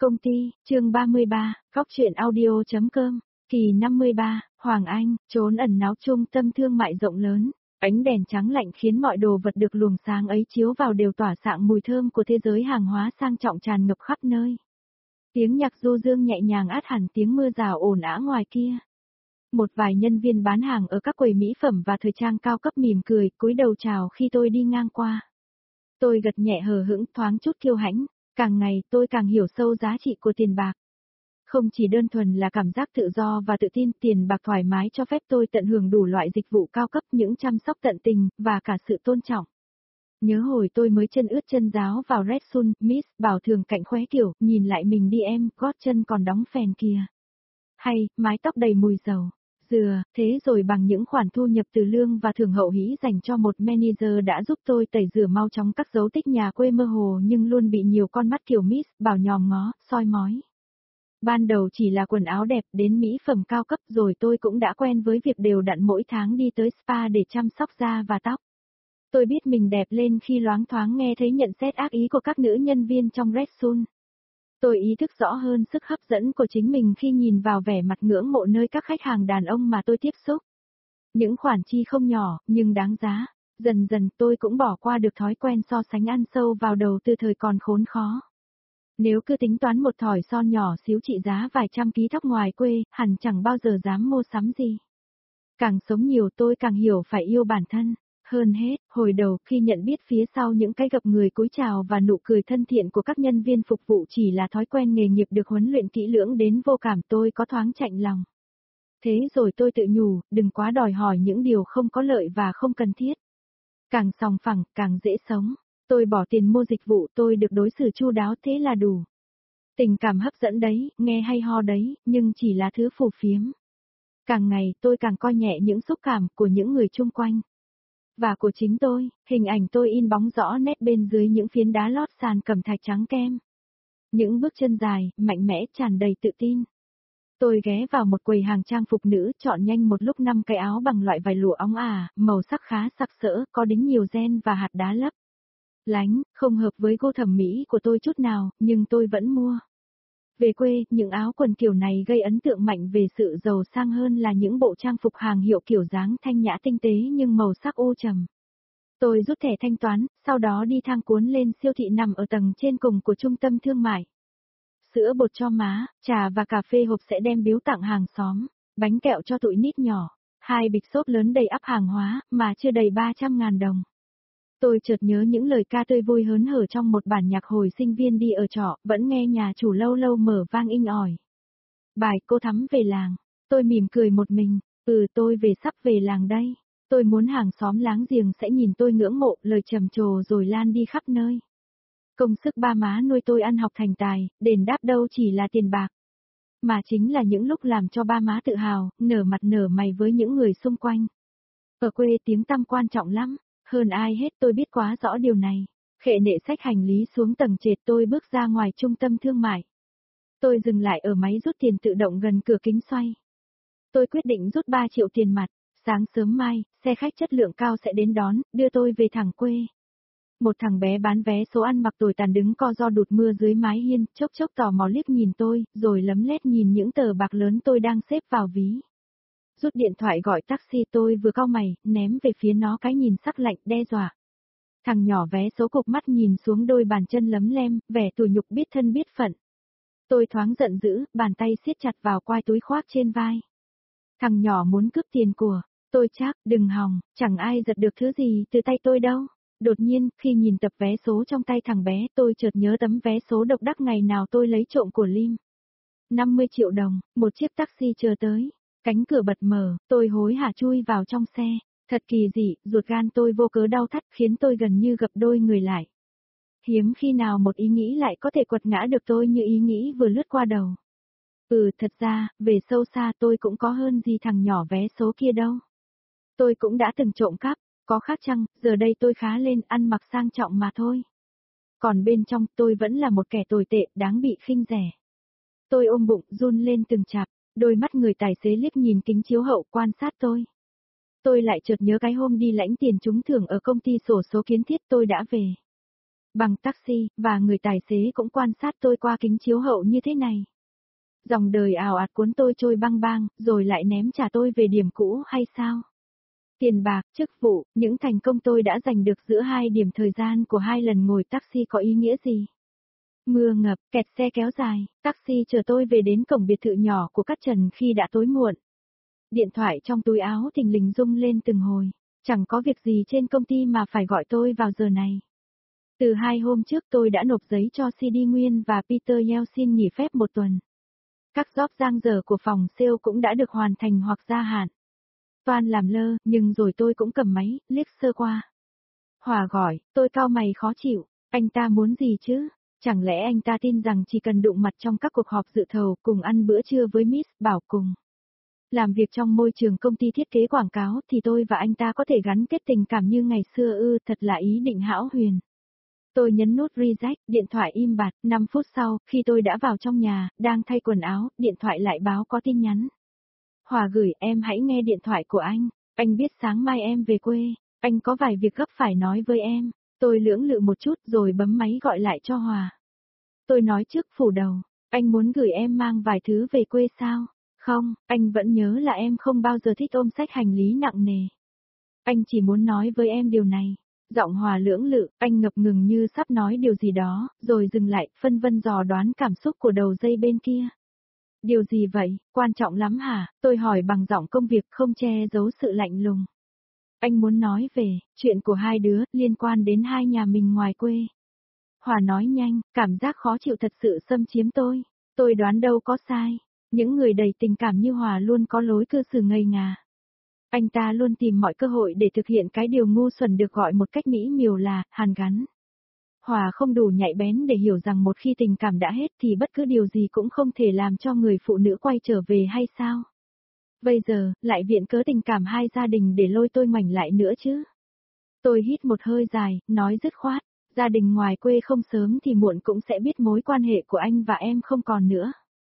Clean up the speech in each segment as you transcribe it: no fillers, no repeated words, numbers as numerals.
Công ty, chương 33, Góc truyện audio.com, kỳ 53, Hoàng Anh, trốn ẩn náu trung tâm thương mại rộng lớn. Ánh đèn trắng lạnh khiến mọi đồ vật được luồng sáng ấy chiếu vào đều tỏa sạng mùi thơm của thế giới hàng hóa sang trọng tràn ngập khắp nơi. Tiếng nhạc du dương nhẹ nhàng át hẳn tiếng mưa rào ồn ào ngoài kia. Một vài nhân viên bán hàng ở các quầy mỹ phẩm và thời trang cao cấp mỉm cười, cúi đầu chào khi tôi đi ngang qua. Tôi gật nhẹ hờ hững, thoáng chút kiêu hãnh. Càng ngày tôi càng hiểu sâu giá trị của tiền bạc. Không chỉ đơn thuần là cảm giác tự do và tự tin, tiền bạc thoải mái cho phép tôi tận hưởng đủ loại dịch vụ cao cấp, những chăm sóc tận tình, và cả sự tôn trọng. Nhớ hồi tôi mới chân ướt chân ráo vào Red Sun, Miss Bảo thường cạnh khóe kiểu, nhìn lại mình đi em, gót chân còn đóng phèn kìa. Hay, mái tóc đầy mùi dầu. Dừa, thế rồi bằng những khoản thu nhập từ lương và thưởng hậu hĩ dành cho một manager đã giúp tôi tẩy rửa mau chóng các dấu tích nhà quê mơ hồ nhưng luôn bị nhiều con mắt kiểu Miss Bảo nhòm ngó, soi mói. Ban đầu chỉ là quần áo đẹp đến mỹ phẩm cao cấp rồi tôi cũng đã quen với việc đều đặn mỗi tháng đi tới spa để chăm sóc da và tóc. Tôi biết mình đẹp lên khi loáng thoáng nghe thấy nhận xét ác ý của các nữ nhân viên trong Red Sun. Tôi ý thức rõ hơn sức hấp dẫn của chính mình khi nhìn vào vẻ mặt ngưỡng mộ nơi các khách hàng đàn ông mà tôi tiếp xúc. Những khoản chi không nhỏ, nhưng đáng giá. Dần dần tôi cũng bỏ qua được thói quen so sánh ăn sâu vào đầu từ thời còn khốn khó. Nếu cứ tính toán một thỏi son nhỏ xíu trị giá vài trăm ký tóc ngoài quê, hẳn chẳng bao giờ dám mua sắm gì. Càng sống nhiều tôi càng hiểu phải yêu bản thân. Hơn hết, hồi đầu khi nhận biết phía sau những cái gặp người cúi chào và nụ cười thân thiện của các nhân viên phục vụ chỉ là thói quen nghề nghiệp được huấn luyện kỹ lưỡng đến vô cảm, tôi có thoáng chạnh lòng. Thế rồi tôi tự nhủ, đừng quá đòi hỏi những điều không có lợi và không cần thiết. Càng sòng phẳng, càng dễ sống. Tôi bỏ tiền mua dịch vụ, tôi được đối xử chu đáo, thế là đủ. Tình cảm hấp dẫn đấy, nghe hay ho đấy, nhưng chỉ là thứ phù phiếm. Càng ngày tôi càng coi nhẹ những xúc cảm của những người chung quanh. Và của chính tôi, hình ảnh tôi in bóng rõ nét bên dưới những phiến đá lót sàn cẩm thạch trắng kem. Những bước chân dài, mạnh mẽ, tràn đầy tự tin. Tôi ghé vào một quầy hàng trang phục nữ, chọn nhanh một lúc 5 cái áo bằng loại vải lụa óng ả, màu sắc khá sặc sỡ, có đính nhiều ren và hạt đá lấp lánh, không hợp với gu thẩm mỹ của tôi chút nào, nhưng tôi vẫn mua. Về quê, những áo quần kiểu này gây ấn tượng mạnh về sự giàu sang hơn là những bộ trang phục hàng hiệu kiểu dáng thanh nhã tinh tế nhưng màu sắc u trầm. Tôi rút thẻ thanh toán, sau đó đi thang cuốn lên siêu thị nằm ở tầng trên cùng của trung tâm thương mại. Sữa bột cho má, trà và cà phê hộp sẽ đem biếu tặng hàng xóm, bánh kẹo cho tụi nít nhỏ, 2 bịch xốp lớn đầy ắp hàng hóa, mà chưa đầy 300.000 đồng. Tôi chợt nhớ những lời ca tươi vui hớn hở trong một bản nhạc hồi sinh viên đi ở trọ, vẫn nghe nhà chủ lâu lâu mở vang inh ỏi. Bài Cô Thắm về làng. Tôi mỉm cười một mình, tôi về sắp về làng đây. Tôi muốn hàng xóm láng giềng sẽ nhìn tôi ngưỡng mộ, lời trầm trồ rồi lan đi khắp nơi. Công sức ba má nuôi tôi ăn học thành tài, đền đáp đâu chỉ là tiền bạc. Mà chính là những lúc làm cho ba má tự hào, nở mặt nở mày với những người xung quanh. Ở quê tiếng tăm quan trọng lắm. Hơn ai hết tôi biết quá rõ điều này. Khệ nệ xách hành lý xuống tầng trệt, tôi bước ra ngoài trung tâm thương mại. Tôi dừng lại ở máy rút tiền tự động gần cửa kính xoay. Tôi quyết định rút 3 triệu tiền mặt. Sáng sớm mai, xe khách chất lượng cao sẽ đến đón, đưa tôi về thẳng quê. Một thằng bé bán vé số ăn mặc tồi tàn đứng co ro đụt mưa dưới mái hiên, chốc chốc tò mò liếc nhìn tôi, rồi lấm lét nhìn những tờ bạc lớn tôi đang xếp vào ví. Rút điện thoại gọi taxi, tôi vừa cau mày, ném về phía nó cái nhìn sắc lạnh đe dọa. Thằng nhỏ vé số cụp mắt nhìn xuống đôi bàn chân lấm lem, vẻ tủi nhục biết thân biết phận. Tôi thoáng giận dữ, bàn tay siết chặt vào quai túi khoác trên vai. Thằng nhỏ muốn cướp tiền của tôi chắc, đừng hòng, chẳng ai giật được thứ gì từ tay tôi đâu. Đột nhiên, khi nhìn tập vé số trong tay thằng bé, tôi chợt nhớ tấm vé số độc đắc ngày nào tôi lấy trộm của Lim. 50 triệu đồng, một chiếc taxi chờ tới. Cánh cửa bật mở, tôi hối hả chui vào trong xe. Thật kỳ dị, ruột gan tôi vô cớ đau thắt khiến tôi gần như gập đôi người lại. Hiếm khi nào một ý nghĩ lại có thể quật ngã được tôi như ý nghĩ vừa lướt qua đầu. Thật ra, về sâu xa tôi cũng có hơn gì thằng nhỏ vé số kia đâu. Tôi cũng đã từng trộm cắp, có khác chăng, giờ đây tôi khá lên, ăn mặc sang trọng mà thôi. Còn bên trong tôi vẫn là một kẻ tồi tệ, đáng bị khinh rẻ. Tôi ôm bụng, run lên từng chạp. Đôi mắt người tài xế liếc nhìn kính chiếu hậu quan sát tôi. Tôi lại chợt nhớ cái hôm đi lãnh tiền trúng thưởng ở công ty xổ số kiến thiết tôi đã về. bằng taxi, và người tài xế cũng quan sát tôi qua kính chiếu hậu như thế này. Dòng đời ào ạt cuốn tôi trôi băng băng, rồi lại ném trả tôi về điểm cũ hay sao? Tiền bạc, chức vụ, những thành công tôi đã giành được giữa hai điểm thời gian của hai lần ngồi taxi có ý nghĩa gì? Mưa ngập, kẹt xe kéo dài, taxi chở tôi về đến cổng biệt thự nhỏ của Cát Trần khi đã tối muộn. Điện thoại trong túi áo thình lình rung lên từng hồi, chẳng có việc gì trên công ty mà phải gọi tôi vào giờ này. Từ 2 hôm trước tôi đã nộp giấy cho CD Nguyên và Peter Yeltsin nghỉ phép 1 tuần. Các job dang dở của phòng sale cũng đã được hoàn thành hoặc gia hạn. Toan làm lơ, nhưng rồi tôi cũng cầm máy, liếc sơ qua. Hòa gọi, tôi cau mày khó chịu, anh ta muốn gì chứ? Chẳng lẽ anh ta tin rằng chỉ cần đụng mặt trong các cuộc họp dự thầu cùng ăn bữa trưa với Miss Bảo cùng làm việc trong môi trường công ty thiết kế quảng cáo thì tôi và anh ta có thể gắn kết tình cảm như ngày xưa ư, thật là ý định hão huyền. Tôi nhấn nút reject, điện thoại im bặt, 5 phút sau, khi tôi đã vào trong nhà, đang thay quần áo, điện thoại lại báo có tin nhắn. Hòa gửi, em hãy nghe điện thoại của anh biết sáng mai em về quê, anh có vài việc gấp phải nói với em. Tôi lưỡng lự một chút rồi bấm máy gọi lại cho Hòa. Tôi nói trước phủ đầu, anh muốn gửi em mang vài thứ về quê sao? Không, anh vẫn nhớ là em không bao giờ thích ôm xách hành lý nặng nề. Anh chỉ muốn nói với em điều này. Giọng Hòa lưỡng lự, anh ngập ngừng như sắp nói điều gì đó, rồi dừng lại, phân vân dò đoán cảm xúc của đầu dây bên kia. Điều gì vậy, quan trọng lắm hả? Tôi hỏi bằng giọng công việc không che giấu sự lạnh lùng. Anh muốn nói về chuyện của hai đứa, liên quan đến hai nhà mình ngoài quê. Hòa nói nhanh, cảm giác khó chịu thật sự xâm chiếm tôi. Tôi đoán đâu có sai. Những người đầy tình cảm như Hòa luôn có lối cư xử ngây ngà. Anh ta luôn tìm mọi cơ hội để thực hiện cái điều ngu xuẩn được gọi một cách mỹ miều là hàn gắn. Hòa không đủ nhạy bén để hiểu rằng một khi tình cảm đã hết thì bất cứ điều gì cũng không thể làm cho người phụ nữ quay trở về hay sao? Bây giờ, lại viện cớ tình cảm hai gia đình để lôi tôi ngoảnh lại nữa chứ? Tôi hít một hơi dài, nói dứt khoát, gia đình ngoài quê không sớm thì muộn cũng sẽ biết mối quan hệ của anh và em không còn nữa.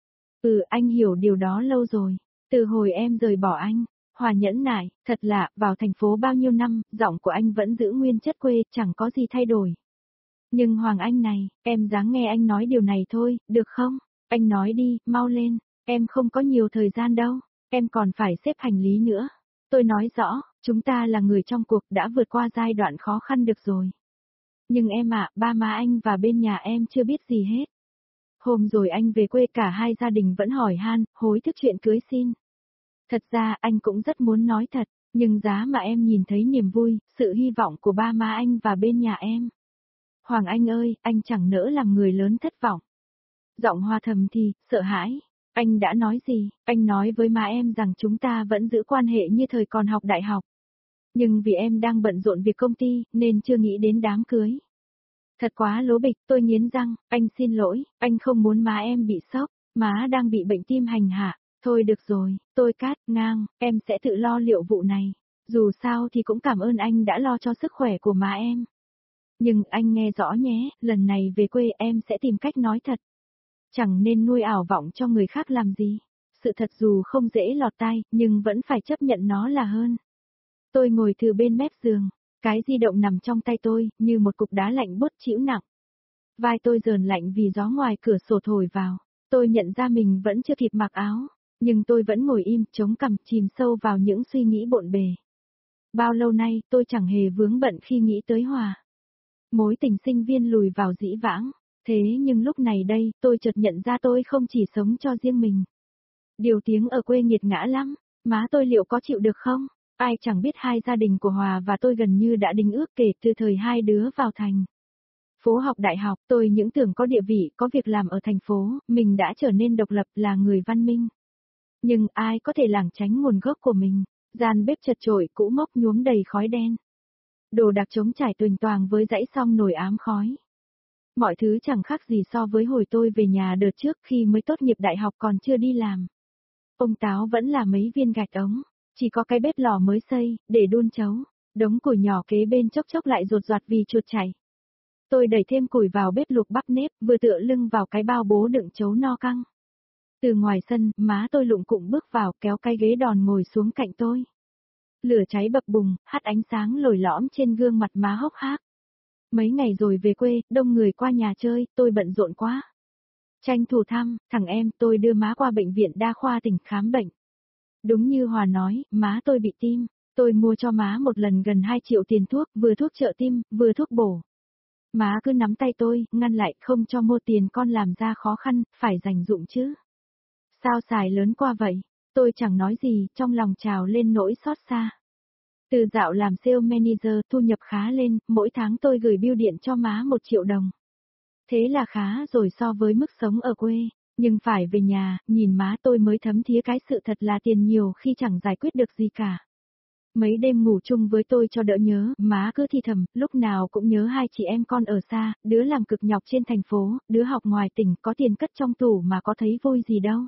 Anh hiểu điều đó lâu rồi, từ hồi em rời bỏ anh. Hòa nhẫn nại, thật lạ, vào thành phố bao nhiêu năm, giọng của anh vẫn giữ nguyên chất quê, chẳng có gì thay đổi. Nhưng Hoàng Anh này, em dáng nghe anh nói điều này thôi, được không? Anh nói đi, mau lên, em không có nhiều thời gian đâu, em còn phải xếp hành lý nữa. Tôi nói rõ, chúng ta là người trong cuộc đã vượt qua giai đoạn khó khăn được rồi. Nhưng em ạ, ba má anh và bên nhà em chưa biết gì hết. Hôm rồi anh về quê cả hai gia đình vẫn hỏi han, hối thức chuyện cưới xin. Thật ra anh cũng rất muốn nói thật, nhưng giá mà em nhìn thấy niềm vui, sự hy vọng của ba má anh và bên nhà em. Hoàng Anh ơi, anh chẳng nỡ làm người lớn thất vọng. Giọng Hòa thầm thì, sợ hãi. Anh đã nói gì? Anh nói với má em rằng chúng ta vẫn giữ quan hệ như thời còn học đại học. Nhưng vì em đang bận rộn việc công ty, nên chưa nghĩ đến đám cưới. Thật quá lố bịch, tôi nghiến răng, anh xin lỗi, anh không muốn má em bị sốc, má đang bị bệnh tim hành hạ. Thôi được rồi, tôi cắt ngang, em sẽ tự lo liệu vụ này. Dù sao thì cũng cảm ơn anh đã lo cho sức khỏe của má em. Nhưng anh nghe rõ nhé, lần này về quê em sẽ tìm cách nói thật. Chẳng nên nuôi ảo vọng cho người khác làm gì. Sự thật dù không dễ lọt tai, nhưng vẫn phải chấp nhận nó là hơn. Tôi ngồi từ bên mép giường, cái di động nằm trong tay tôi, như một cục đá lạnh buốt chịu nặng. Vai tôi rờn lạnh vì gió ngoài cửa sổ thổi vào. Tôi nhận ra mình vẫn chưa kịp mặc áo. Nhưng tôi vẫn ngồi im, chống cằm, chìm sâu vào những suy nghĩ bộn bề. Bao lâu nay, tôi chẳng hề vướng bận khi nghĩ tới Hòa. Mối tình sinh viên lùi vào dĩ vãng. Thế nhưng lúc này đây, tôi chợt nhận ra tôi không chỉ sống cho riêng mình. Điều tiếng ở quê nghiệt ngã lắm, má tôi liệu có chịu được không? Ai chẳng biết hai gia đình của Hòa và tôi gần như đã đính ước kể từ thời hai đứa vào thành. Phố học đại học, tôi những tưởng có địa vị, có việc làm ở thành phố, mình đã trở nên độc lập là người văn minh. Nhưng ai có thể lảng tránh nguồn gốc của mình, gian bếp chật chội cũ mốc nhuốm đầy khói đen. Đồ đạc trống trải tuềnh toàng với dãy xong nồi ám khói. Mọi thứ chẳng khác gì so với hồi tôi về nhà đợt trước khi mới tốt nghiệp đại học còn chưa đi làm. Ông táo vẫn là mấy viên gạch ống, chỉ có cái bếp lò mới xây, để đun chấu, đống củi nhỏ kế bên chốc chốc lại rột rạt vì chuột chảy. Tôi đẩy thêm củi vào bếp luộc bắp nếp, vừa tựa lưng vào cái bao bố đựng chấu no căng. Từ ngoài sân, má tôi lụng cụng bước vào kéo cái ghế đòn ngồi xuống cạnh tôi. Lửa cháy bập bùng, hắt ánh sáng lồi lõm trên gương mặt má hốc hác. Mấy ngày rồi về quê, đông người qua nhà chơi, tôi bận rộn quá. Tranh thủ thăm, thằng em tôi đưa má qua bệnh viện đa khoa tỉnh khám bệnh. Đúng như Hòa nói, má tôi bị tim. Tôi mua cho má một lần gần 2 triệu tiền thuốc, vừa thuốc trợ tim, vừa thuốc bổ. Má cứ nắm tay tôi, ngăn lại không cho mua tiền con làm ra khó khăn, phải dành dụm chứ. Sao xài lớn qua vậy? Tôi chẳng nói gì, trong lòng trào lên nỗi xót xa. Từ dạo làm sale manager thu nhập khá lên, mỗi tháng tôi gửi bưu điện cho má 1 triệu đồng. Thế là khá rồi so với mức sống ở quê, nhưng phải về nhà, nhìn má tôi mới thấm thía cái sự thật là tiền nhiều khi chẳng giải quyết được gì cả. Mấy đêm ngủ chung với tôi cho đỡ nhớ, má cứ thì thầm, lúc nào cũng nhớ hai chị em con ở xa, đứa làm cực nhọc trên thành phố, đứa học ngoài tỉnh, có tiền cất trong tủ mà có thấy vui gì đâu.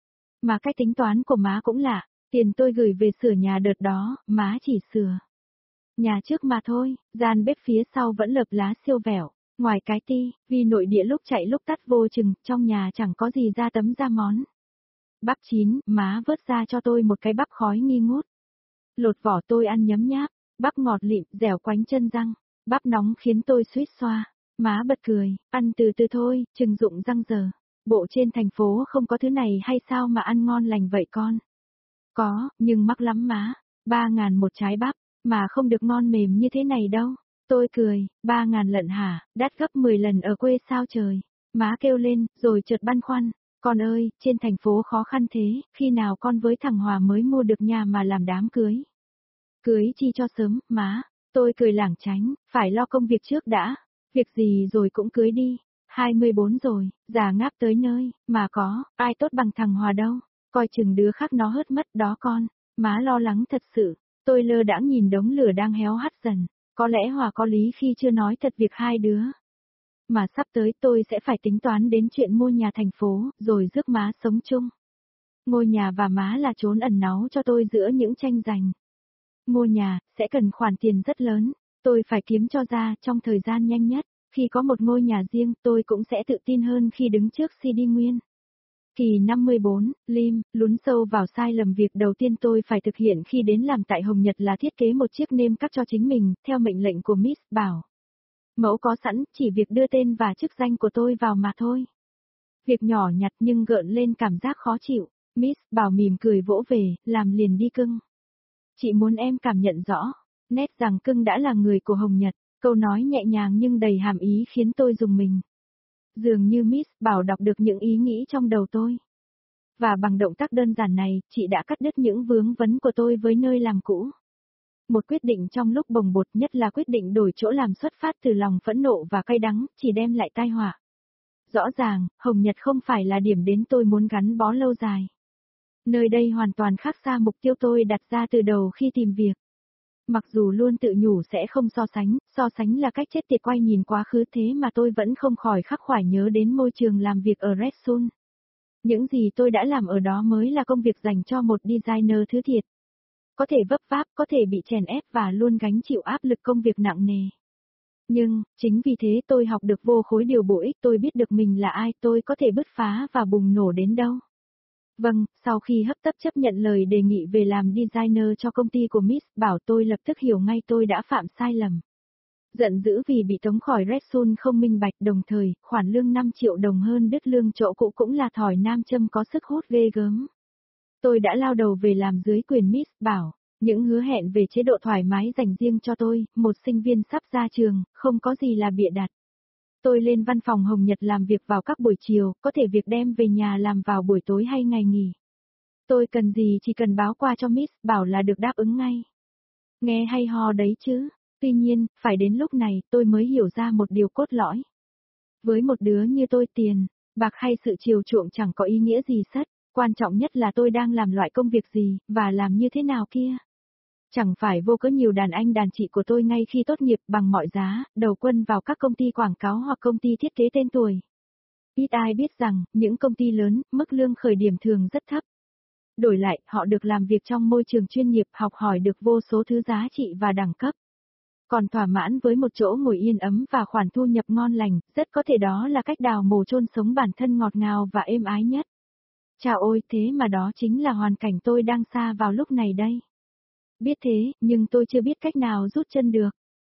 Mà cách tính toán của má cũng lạ, tiền tôi gửi về sửa nhà đợt đó, má chỉ sửa nhà trước mà thôi, gian bếp phía sau vẫn lợp lá siêu vẹo, ngoài cái vì nội địa lúc chạy lúc tắt vô chừng, trong nhà chẳng có gì ra tấm ra món. Bắp chín, má vớt ra cho tôi một cái bắp khói nghi ngút. Lột vỏ tôi ăn nhấm nháp, bắp ngọt lịm, dẻo quánh chân răng, bắp nóng khiến tôi suýt xoa. Má bật cười, ăn từ từ thôi, chừng dụng răng giờ. Bộ trên thành phố không có thứ này hay sao mà ăn ngon lành vậy con? Có, nhưng mắc lắm má. 3.000 một trái bắp, mà không được ngon mềm như thế này đâu. Tôi cười, 3.000 lận hả, đắt gấp 10 lần ở quê sao trời. Má kêu lên, rồi chợt băn khoăn. Con ơi, trên thành phố khó khăn thế, khi nào con với thằng Hòa mới mua được nhà mà làm đám cưới? Cưới chi cho sớm, má. Tôi cười lảng tránh, phải lo công việc trước đã. Việc gì rồi cũng cưới đi. 24 rồi, già ngáp tới nơi, mà có, ai tốt bằng thằng Hòa đâu. Coi chừng đứa khác nó hớt mất đó con. Má lo lắng thật sự. Tôi lơ đãng nhìn đống lửa đang héo hắt dần. Có lẽ Hòa có lý khi chưa nói thật việc hai đứa. Mà sắp tới tôi sẽ phải tính toán đến chuyện mua nhà thành phố, rồi rước má sống chung. Ngôi nhà và má là chốn ẩn náu cho tôi giữa những tranh giành. Mua nhà, sẽ cần khoản tiền rất lớn, tôi phải kiếm cho ra trong thời gian nhanh nhất. Khi có một ngôi nhà riêng, tôi cũng sẽ tự tin hơn khi đứng trước CD Nguyên. Kỳ 54, Lim, lún sâu vào sai lầm việc đầu tiên tôi phải thực hiện khi đến làm tại Hồng Nhật là thiết kế một chiếc name card cho chính mình, theo mệnh lệnh của Miss Bảo. Mẫu có sẵn, chỉ việc đưa tên và chức danh của tôi vào mà thôi. Việc nhỏ nhặt nhưng gợn lên cảm giác khó chịu. Miss Bảo mỉm cười vỗ về, làm liền đi cưng. Chị muốn em cảm nhận rõ, nét rằng cưng đã là người của Hồng Nhật, câu nói nhẹ nhàng nhưng đầy hàm ý khiến tôi rùng mình. Dường như Miss Bảo đọc được những ý nghĩ trong đầu tôi. Và bằng động tác đơn giản này, chị đã cắt đứt những vướng vấn của tôi với nơi làm cũ. Một quyết định trong lúc bồng bột, nhất là quyết định đổi chỗ làm xuất phát từ lòng phẫn nộ và cay đắng, chỉ đem lại tai họa. Rõ ràng, Hồng Nhật không phải là điểm đến tôi muốn gắn bó lâu dài. Nơi đây hoàn toàn khác xa mục tiêu tôi đặt ra từ đầu khi tìm việc. Mặc dù luôn tự nhủ sẽ không so sánh là cách chết tiệt quay nhìn quá khứ, thế mà tôi vẫn không khỏi khắc khoải nhớ đến môi trường làm việc ở Red Sun. Những gì tôi đã làm ở đó mới là công việc dành cho một designer thứ thiệt. Có thể vấp váp, có thể bị chèn ép và luôn gánh chịu áp lực công việc nặng nề. Nhưng, chính vì thế tôi học được vô khối điều bổ ích, tôi biết được mình là ai, tôi có thể bứt phá và bùng nổ đến đâu. Vâng, sau khi hấp tấp chấp nhận lời đề nghị về làm designer cho công ty của Miss Bảo, tôi lập tức hiểu ngay tôi đã phạm sai lầm. Giận dữ vì bị tống khỏi Red Sun không minh bạch, đồng thời, khoản lương 5 triệu đồng hơn đứt lương chỗ cũ cũng là thỏi nam châm có sức hút ghê gớm. Tôi đã lao đầu về làm dưới quyền Miss Bảo, những hứa hẹn về chế độ thoải mái dành riêng cho tôi, một sinh viên sắp ra trường, không có gì là bịa đặt. Tôi lên văn phòng Hồng Nhật làm việc vào các buổi chiều, có thể việc đem về nhà làm vào buổi tối hay ngày nghỉ. Tôi cần gì chỉ cần báo qua cho Miss Bảo là được đáp ứng ngay. Nghe hay ho đấy chứ. Tuy nhiên, phải đến lúc này tôi mới hiểu ra một điều cốt lõi. Với một đứa như tôi, tiền, bạc hay sự chiều chuộng chẳng có ý nghĩa gì sất, quan trọng nhất là tôi đang làm loại công việc gì, và làm như thế nào kia. Chẳng phải vô cớ nhiều đàn anh đàn chị của tôi ngay khi tốt nghiệp bằng mọi giá, đầu quân vào các công ty quảng cáo hoặc công ty thiết kế tên tuổi. Ít ai biết rằng, những công ty lớn, mức lương khởi điểm thường rất thấp. Đổi lại, họ được làm việc trong môi trường chuyên nghiệp, học hỏi được vô số thứ giá trị và đẳng cấp. Còn thỏa mãn với một chỗ ngồi yên ấm và khoản thu nhập ngon lành, rất có thể đó là cách đào mồ chôn sống bản thân ngọt ngào và êm ái nhất. Chào ôi, thế mà đó chính là hoàn cảnh tôi đang sa vào lúc này đây. Biết thế, nhưng tôi chưa biết cách nào rút chân được.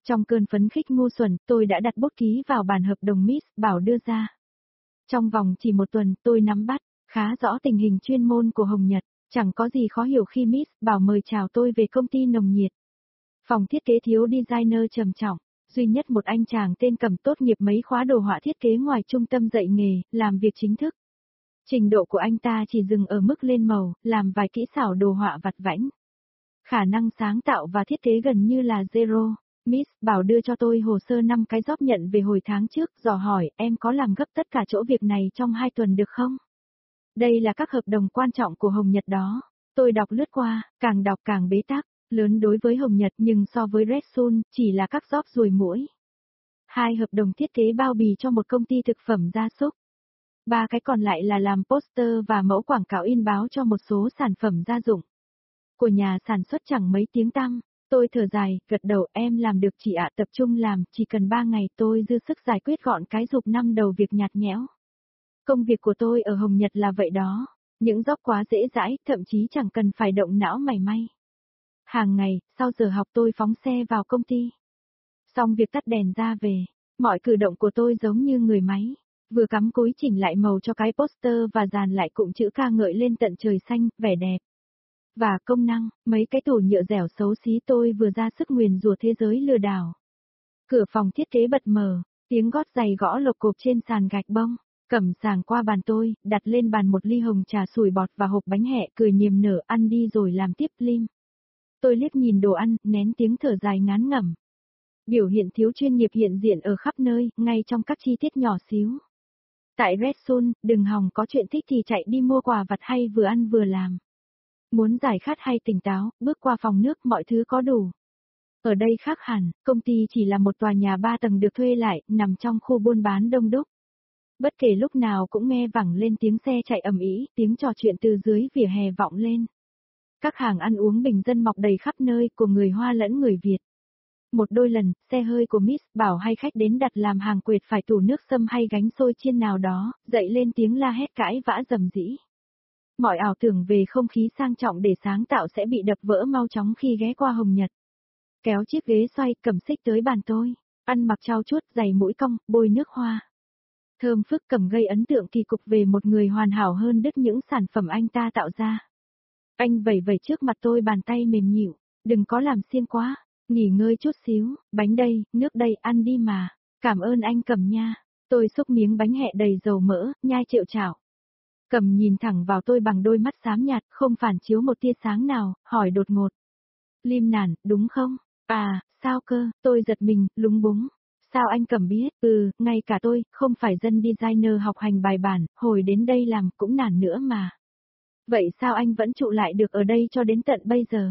Trong cơn phấn khích ngu xuẩn, tôi đã đặt bút ký vào bản hợp đồng Miss Bảo đưa ra. Trong vòng chỉ một tuần, tôi nắm bắt khá rõ tình hình chuyên môn của Hồng Nhật, chẳng có gì khó hiểu khi Miss Bảo mời chào tôi về công ty nồng nhiệt. Phòng thiết kế thiếu designer trầm trọng, duy nhất một anh chàng tên Cẩm tốt nghiệp mấy khóa đồ họa thiết kế ngoài trung tâm dạy nghề, làm việc chính thức. Trình độ của anh ta chỉ dừng ở mức lên màu, làm vài kỹ xảo đồ họa vặt vãnh. Khả năng sáng tạo và thiết kế gần như là zero. Miss Bảo đưa cho tôi hồ sơ 5 cái job nhận về hồi tháng trước, dò hỏi em có làm gấp tất cả chỗ việc này trong 2 tuần được không? Đây là các hợp đồng quan trọng của Hồng Nhật đó. Tôi đọc lướt qua, càng đọc càng bế tắc, lớn đối với Hồng Nhật nhưng so với Red Sun, chỉ là các job ruồi muỗi. 2 hợp đồng thiết kế bao bì cho một công ty thực phẩm gia súc. 3 cái còn lại là làm poster và mẫu quảng cáo in báo cho một số sản phẩm gia dụng. Của nhà sản xuất chẳng mấy tiếng tăm. Tôi thở dài, gật đầu em làm được chị ạ, tập trung làm, chỉ cần 3 ngày tôi dư sức giải quyết gọn cái dục năm đầu việc nhạt nhẽo. Công việc của tôi ở Hồng Nhật là vậy đó, những job quá dễ dãi, thậm chí chẳng cần phải động não mảy may. Hàng ngày, sau giờ học tôi phóng xe vào công ty. Xong việc tắt đèn ra về, mọi cử động của tôi giống như người máy, vừa cắm cúi chỉnh lại màu cho cái poster và dàn lại cụm chữ ca ngợi lên tận trời xanh, vẻ đẹp. Và công năng, mấy cái tủ nhựa dẻo xấu xí tôi vừa ra sức nguyền rủa thế giới lừa đảo. Cửa phòng thiết kế bật mở, tiếng gót giày gõ lộc cộp trên sàn gạch bông, Cẩm sàng qua bàn tôi, đặt lên bàn một ly hồng trà sủi bọt và hộp bánh hẹ cười niềm nở ăn đi rồi làm tiếp Lim. Tôi liếc nhìn đồ ăn, nén tiếng thở dài ngán ngẩm. Biểu hiện thiếu chuyên nghiệp hiện diện ở khắp nơi, ngay trong các chi tiết nhỏ xíu. Tại Red Sun, đừng hòng có chuyện thích thì chạy đi mua quà vặt hay vừa ăn vừa làm. Muốn giải khát hay tỉnh táo, bước qua phòng nước mọi thứ có đủ. Ở đây khác hẳn, công ty chỉ là một tòa nhà 3 tầng được thuê lại, nằm trong khu buôn bán đông đúc. Bất kể lúc nào cũng nghe vẳng lên tiếng xe chạy ầm ĩ, tiếng trò chuyện từ dưới vỉa hè vọng lên. Các hàng ăn uống bình dân mọc đầy khắp nơi của người Hoa lẫn người Việt. Một đôi lần, xe hơi của Miss Bảo hay khách đến đặt làm hàng quệt phải tủ nước sâm hay gánh xôi chiên nào đó, dậy lên tiếng la hét cãi vã rầm rĩ. Mọi ảo tưởng về không khí sang trọng để sáng tạo sẽ bị đập vỡ mau chóng khi ghé qua Hồng Nhật. Kéo chiếc ghế xoay, Cẩm xích tới bàn tôi, ăn mặc trau chuốt, giày mũi cong, bôi nước hoa. Thơm phức, Cẩm gây ấn tượng kỳ cục về một người hoàn hảo hơn đứt những sản phẩm anh ta tạo ra. Anh vẩy vẩy trước mặt tôi bàn tay mềm nhịu, đừng có làm xiên quá, nghỉ ngơi chút xíu, bánh đây, nước đây, ăn đi mà, cảm ơn anh Cẩm nha. Tôi xúc miếng bánh hẹ đầy dầu mỡ, nhai trệu chảo. Cẩm nhìn thẳng vào tôi bằng đôi mắt xám nhạt, không phản chiếu một tia sáng nào, hỏi đột ngột. Lim nản, đúng không? À, sao cơ, tôi giật mình, lúng búng. Sao anh Cẩm biết? Ngay cả tôi, không phải dân designer học hành bài bản, hồi đến đây làm cũng nản nữa mà. Vậy sao anh vẫn trụ lại được ở đây cho đến tận bây giờ?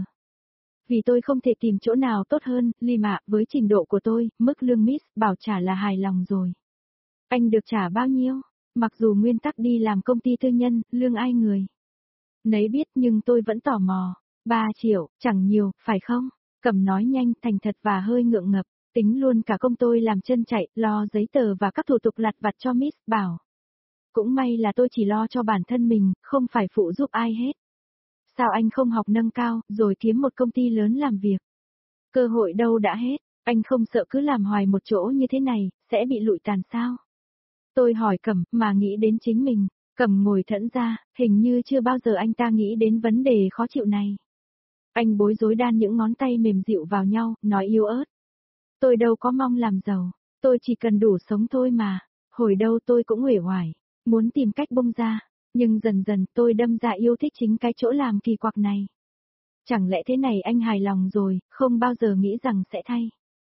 Vì tôi không thể tìm chỗ nào tốt hơn, Lim ạ, với trình độ của tôi, mức lương Miss Bảo trả là hài lòng rồi. Anh được trả bao nhiêu? Mặc dù nguyên tắc đi làm công ty tư nhân, lương ai người nấy biết nhưng tôi vẫn tò mò. 3 triệu, chẳng nhiều, phải không? Cẩm nói nhanh, thành thật và hơi ngượng ngập, tính luôn cả công tôi làm chân chạy, lo giấy tờ và các thủ tục lặt vặt cho Miss Bảo. Cũng may là tôi chỉ lo cho bản thân mình, không phải phụ giúp ai hết. Sao anh không học nâng cao, rồi kiếm một công ty lớn làm việc? Cơ hội đâu đã hết, anh không sợ cứ làm hoài một chỗ như thế này, sẽ bị lụi tàn sao? Tôi hỏi Cẩm, mà nghĩ đến chính mình. Cẩm ngồi thẫn ra, hình như chưa bao giờ anh ta nghĩ đến vấn đề khó chịu này. Anh bối rối đan những ngón tay mềm dịu vào nhau, nói yếu ớt. Tôi đâu có mong làm giàu, tôi chỉ cần đủ sống thôi mà. Hồi đâu tôi cũng uể oải, muốn tìm cách bung ra, nhưng dần dần tôi đâm ra yêu thích chính cái chỗ làm kỳ quặc này. Chẳng lẽ thế này anh hài lòng rồi, không bao giờ nghĩ rằng sẽ thay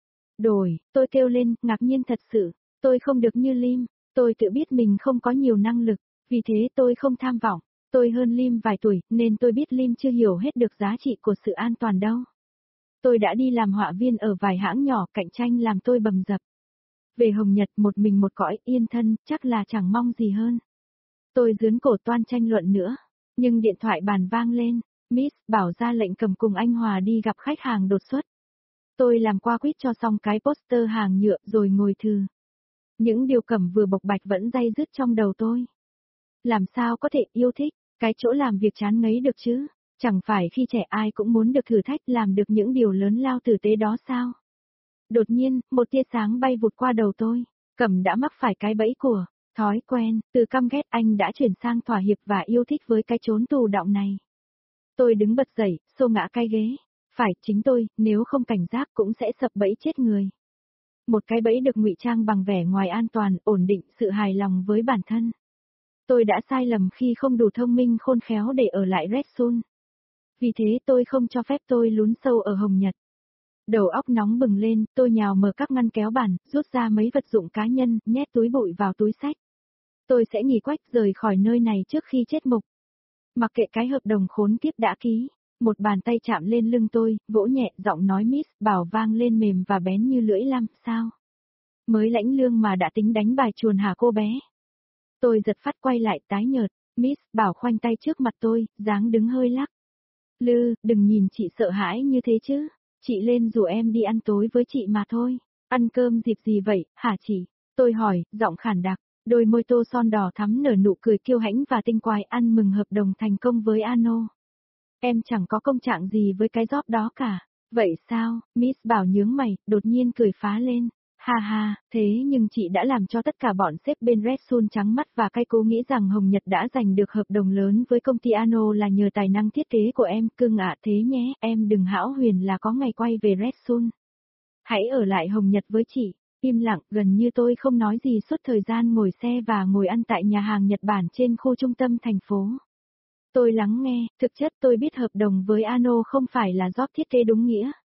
đổi, tôi kêu lên, ngạc nhiên thật sự, tôi không được như Lim. Tôi tự biết mình không có nhiều năng lực, vì thế tôi không tham vọng. Tôi hơn Lim vài tuổi, nên tôi biết Lim chưa hiểu hết được giá trị của sự an toàn đâu. Tôi đã đi làm họa viên ở vài hãng nhỏ, cạnh tranh làm tôi bầm dập. Về Hồng Nhật một mình một cõi, yên thân, chắc là chẳng mong gì hơn. Tôi dướn cổ toan tranh luận nữa, nhưng điện thoại bàn vang lên, Miss Bảo ra lệnh Cẩm cùng anh Hòa đi gặp khách hàng đột xuất. Tôi làm qua quýt cho xong cái poster hàng nhựa rồi ngồi thừ. Những điều Cẩm vừa bộc bạch vẫn day dứt trong đầu tôi. Làm sao có thể yêu thích cái chỗ làm việc chán ngấy được chứ? Chẳng phải khi trẻ ai cũng muốn được thử thách làm được những điều lớn lao tử tế đó sao? Đột nhiên, một tia sáng bay vụt qua đầu tôi. Cẩm đã mắc phải cái bẫy của thói quen, từ căm ghét anh đã chuyển sang thỏa hiệp và yêu thích với cái chốn tù đọng này. Tôi đứng bật dậy, xô ngã cái ghế. Phải, chính tôi, nếu không cảnh giác cũng sẽ sập bẫy chết người. Một cái bẫy được ngụy trang bằng vẻ ngoài an toàn, ổn định, sự hài lòng với bản thân. Tôi đã sai lầm khi không đủ thông minh khôn khéo để ở lại Red Sun. Vì thế tôi không cho phép tôi lún sâu ở Hồng Nhật. Đầu óc nóng bừng lên, tôi nhào mở các ngăn kéo bàn, rút ra mấy vật dụng cá nhân, nhét túi bụi vào túi xách. Tôi sẽ nghỉ quách rời khỏi nơi này trước khi chết mục. Mặc kệ cái hợp đồng khốn kiếp đã ký, một bàn tay chạm lên lưng tôi, vỗ nhẹ, giọng nói Miss Bảo vang lên mềm và bén như lưỡi lam, sao? Mới lãnh lương mà đã tính đánh bài chuồn hả cô bé? Tôi giật phát quay lại tái nhợt, Miss Bảo khoanh tay trước mặt tôi, dáng đứng hơi lắc. Lư, đừng nhìn chị sợ hãi như thế chứ, chị lên rủ em đi ăn tối với chị mà thôi. Ăn cơm dịp gì vậy, hả chị? Tôi hỏi, giọng khản đặc. Đôi môi tô son đỏ thắm nở nụ cười kiêu hãnh và tinh quái ăn mừng hợp đồng thành công với Ano. Em chẳng có công trạng gì với cái job đó cả. Vậy sao, Miss Bảo nhướng mày, đột nhiên cười phá lên. Ha ha, thế nhưng chị đã làm cho tất cả bọn sếp bên Red Sun trắng mắt và cay cú nghĩ rằng Hồng Nhật đã giành được hợp đồng lớn với công ty Ano là nhờ tài năng thiết kế của em. Cưng ạ, thế nhé, em đừng hão huyền là có ngày quay về Red Sun. Hãy ở lại Hồng Nhật với chị. Im lặng, gần như tôi không nói gì suốt thời gian ngồi xe và ngồi ăn tại nhà hàng Nhật Bản trên khu trung tâm thành phố. Tôi lắng nghe, thực chất tôi biết hợp đồng với Ano không phải là job thiết kế đúng nghĩa.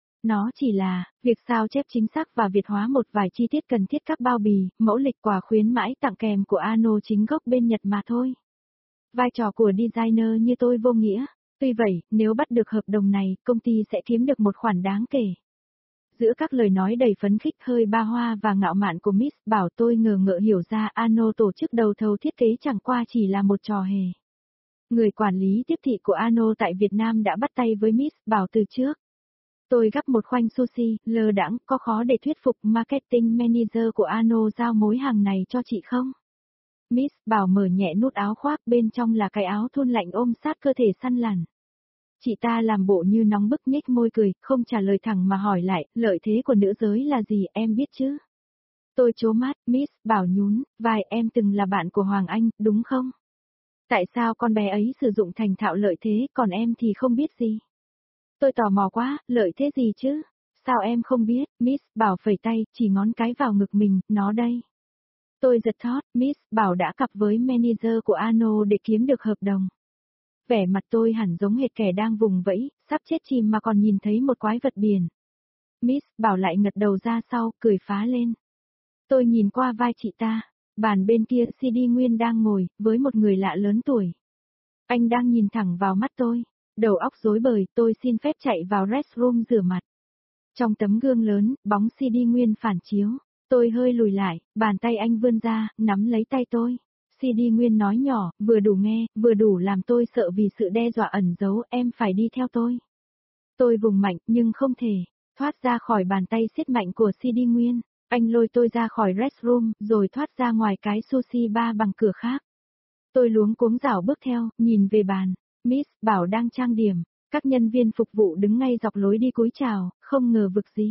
Nó chỉ là, việc sao chép chính xác và việt hóa một vài chi tiết cần thiết các bao bì, mẫu lịch quà khuyến mãi tặng kèm của Ano chính gốc bên Nhật mà thôi. Vai trò của designer như tôi vô nghĩa. Tuy vậy, nếu bắt được hợp đồng này, công ty sẽ kiếm được một khoản đáng kể. Giữa các lời nói đầy phấn khích hơi ba hoa và ngạo mạn của Miss Bảo tôi ngờ ngợ hiểu ra Ano tổ chức đầu thầu thiết kế chẳng qua chỉ là một trò hề. Người quản lý tiếp thị của Ano tại Việt Nam đã bắt tay với Miss Bảo từ trước. Tôi gắp một khoanh sushi, lơ đãng, có khó để thuyết phục marketing manager của Ano giao mối hàng này cho chị không? Miss Bảo mở nhẹ nút áo khoác, bên trong là cái áo thun lạnh ôm sát cơ thể săn lằn. Chị ta làm bộ như nóng bức, nhếch môi cười, không trả lời thẳng mà hỏi lại, lợi thế của nữ giới là gì em biết chứ? Tôi trố mắt, Miss Bảo nhún vai, em từng là bạn của Hoàng Anh, đúng không? Tại sao con bé ấy sử dụng thành thạo lợi thế, còn em thì không biết gì? Tôi tò mò quá, lợi thế gì chứ? Sao em không biết? Miss Bảo phẩy tay, chỉ ngón cái vào ngực mình, nó đây. Tôi giật thót, Miss Bảo đã cặp với manager của Ano để kiếm được hợp đồng. Vẻ mặt tôi hẳn giống hệt kẻ đang vùng vẫy, sắp chết chìm mà còn nhìn thấy một quái vật biển. Miss Bảo lại ngật đầu ra sau, cười phá lên. Tôi nhìn qua vai chị ta, bàn bên kia CD Nguyên đang ngồi, với một người lạ lớn tuổi. Anh đang nhìn thẳng vào mắt tôi, đầu óc rối bời, tôi xin phép chạy vào restroom rửa mặt. Trong tấm gương lớn, bóng CD Nguyên phản chiếu, tôi hơi lùi lại, bàn tay anh vươn ra, nắm lấy tay tôi. CD Nguyên nói nhỏ, vừa đủ nghe, vừa đủ làm tôi sợ vì sự đe dọa ẩn giấu, em phải đi theo tôi. Tôi vùng mạnh, nhưng không thể, thoát ra khỏi bàn tay siết mạnh của CD Nguyên. Anh lôi tôi ra khỏi restroom, rồi thoát ra ngoài cái sushi bar bằng cửa khác. Tôi luống cuống rảo bước theo, nhìn về bàn. Miss Bảo đang trang điểm. Các nhân viên phục vụ đứng ngay dọc lối đi cúi chào, không ngờ vực gì.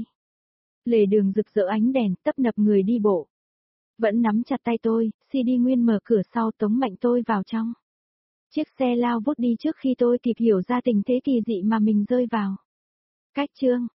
Lề đường rực rỡ ánh đèn, tấp nập người đi bộ. Vẫn nắm chặt tay tôi, CD Nguyên mở cửa sau tống mạnh tôi vào trong. Chiếc xe lao vút đi trước khi tôi kịp hiểu ra tình thế kỳ dị mà mình rơi vào. Cách chương